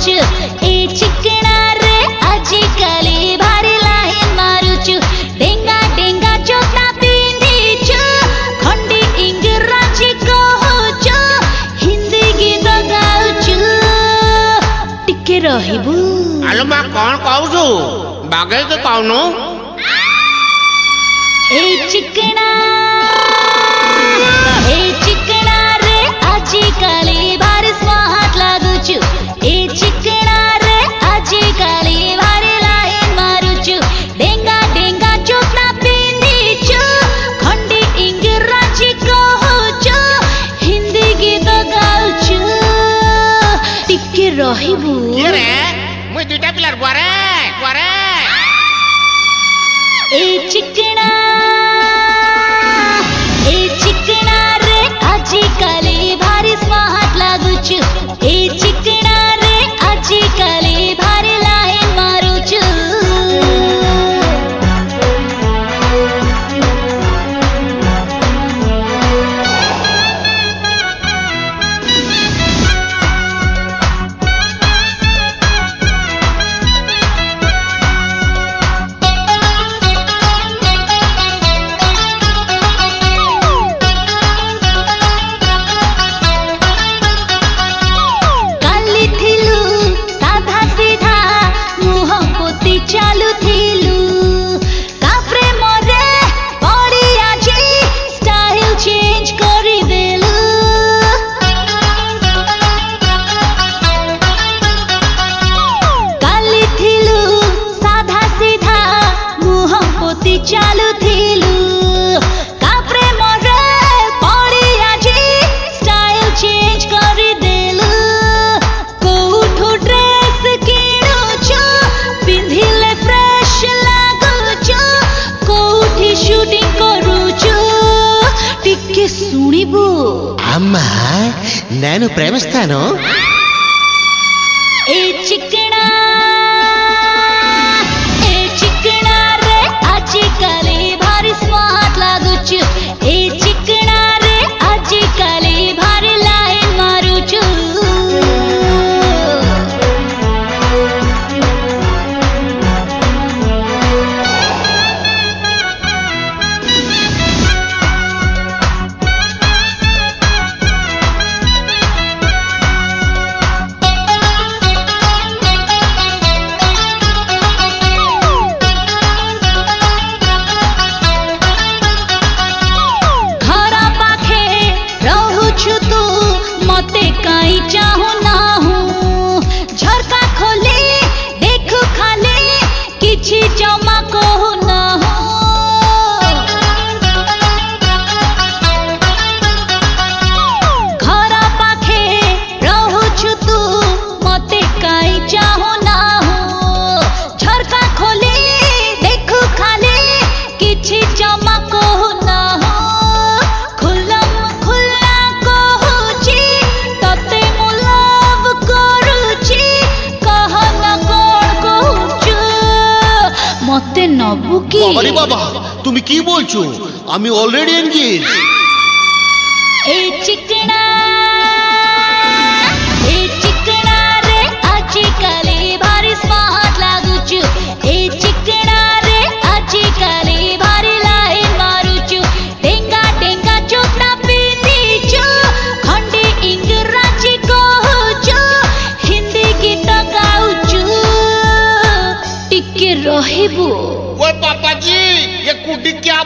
କରୁଛୁ ଏ ଚିକଣାରେ ଆଜିକାଲି ଭାରି ଲାଇନ ମାରୁଛୁ ଡେଙ୍ଗା ଡେଙ୍ଗା ଜୋତା ପିନ୍ଧିଛୁ ଖଣ୍ଡି ଇଂରାଜୀ କହୁଛୁ ହିନ୍ଦୀ ଗୀତ ଗାଉଛୁ ଟିକେ ରହିବୁ ଆଲୋ ମା କଣ କହୁଛୁ ବାଗେଇକି କହୁନୁ ଏ ଚିକଣାରେ ଆଜିକାଲି ଭାରି ସ୍ମାର୍ଟ ଲାଗୁଛୁ ଏ ଚିକଣାରେ ଆଜିକାଲି ଭାରି ଲାଇନ ମାରୁଛୁ ଡେଙ୍ଗା ଡେଙ୍ଗା ଜୋତା ପିନ୍ଧିଛୁ ଖଣ୍ଡି ଇଂରାଜୀ କହୁଛୁ ହିନ୍ଦୀ ଗୀତ ଗାଉଛୁ ଟିକେ ରହିବୁ ମୁଇଁ ଦୁଇଟା ପିଲାର ବୁଆରେ ବୁଆରେ ଏ ଚିକଣାରେ ଆଜିକାଲି ଭାରି ସ୍ମାର୍ଟ ଲାଗୁଛୁ ଏ ଚିକଣାରେ ଆଜିକାଲି ଭାରି ଲାଇନ ମାରୁଛୁ ଚାଲୁଥିଲୁ କା ପ୍ରେମରେ ପଡ଼ି ଆଜି ଷ୍ଟାଇଲ ଚେଞ୍ଜ କରିଦେଲୁ କାଲି ଥିଲୁ ସାଧା ସିଧା ମୁହଁ ପୋତି ଚାଲୁଥିଲୁ କା ପ୍ରେମରେ ପଡ଼ି ଆଜି ଷ୍ଟାଇଲ ଚେଞ୍ଜ କରିଦେଲୁ କୋଉଠୁ ଡ୍ରେସ୍ କିଣୁଛୁ ପିନ୍ଧିଲେ ଫ୍ରେଶ ଲାଗୁଛୁ କୋଉଠି ସୁଟିଂ କରୁଛୁ ଟିକେ ଶୁଣିବୁ అమ్మా నేను ప్రేమిస్తాను ఏ ଚିକଣାରେ ଆଜିକାଲି ଭାରି ସ୍ମାର୍ଟ ଲାଗୁଛୁ ଏ ଚିକଣାରେ ଆଜିକାଲି ଭାରି ଲାଇନ ମାରୁଛୁ ଘର ପାଖେ ରହୁଛୁ ତୁ ମତେ କାଇଁ ଚାହୁଁନାହୁଁ ଝରକା ଖୋଲି ଦେଖୁ ଖାଲି କିଛି ଜମା କହୁନାହୁଁ ଘର ପାଖେ ରହୁଛୁ ତୁ ମତେ କାଇଁ ଚାହୁଁନାହୁଁ ଝରକା ଖୋଲି ଦେଖୁ ଖାଲି କିଛି ଜମା କହୁନାହୁଁ ଖୁଲା କହୁଛି ତତେ ମୁଁ ଲଭ୍ କରୁଛି କହନା କଣ କହୁଛୁ ମତେ ନବୁ କି আরে বাবা তুমি কি বলছো আমি অলরেডি এনগেজ ଏ ଚିକଣାରେ ଆଜିକାଲି ଭାରି ସ୍ମାର୍ଟ ଲାଗୁଛୁ ଏ ଚିକଣାରେ ଆଜିକାଲି ଭାରି ଲାଇନ ମାରୁଛୁ ଡେଙ୍ଗା ଡେଙ୍ଗା ଜୋତା ପିନ୍ଧିଛୁ ଖଣ୍ଡି ଇଂରାଜୀ କହୁଛୁ ହିନ୍ଦୀ ଗୀତ ଗାଉଛୁ ଟିକେ ରହିବୁ ओए पापा जी ये कुड्डी क्या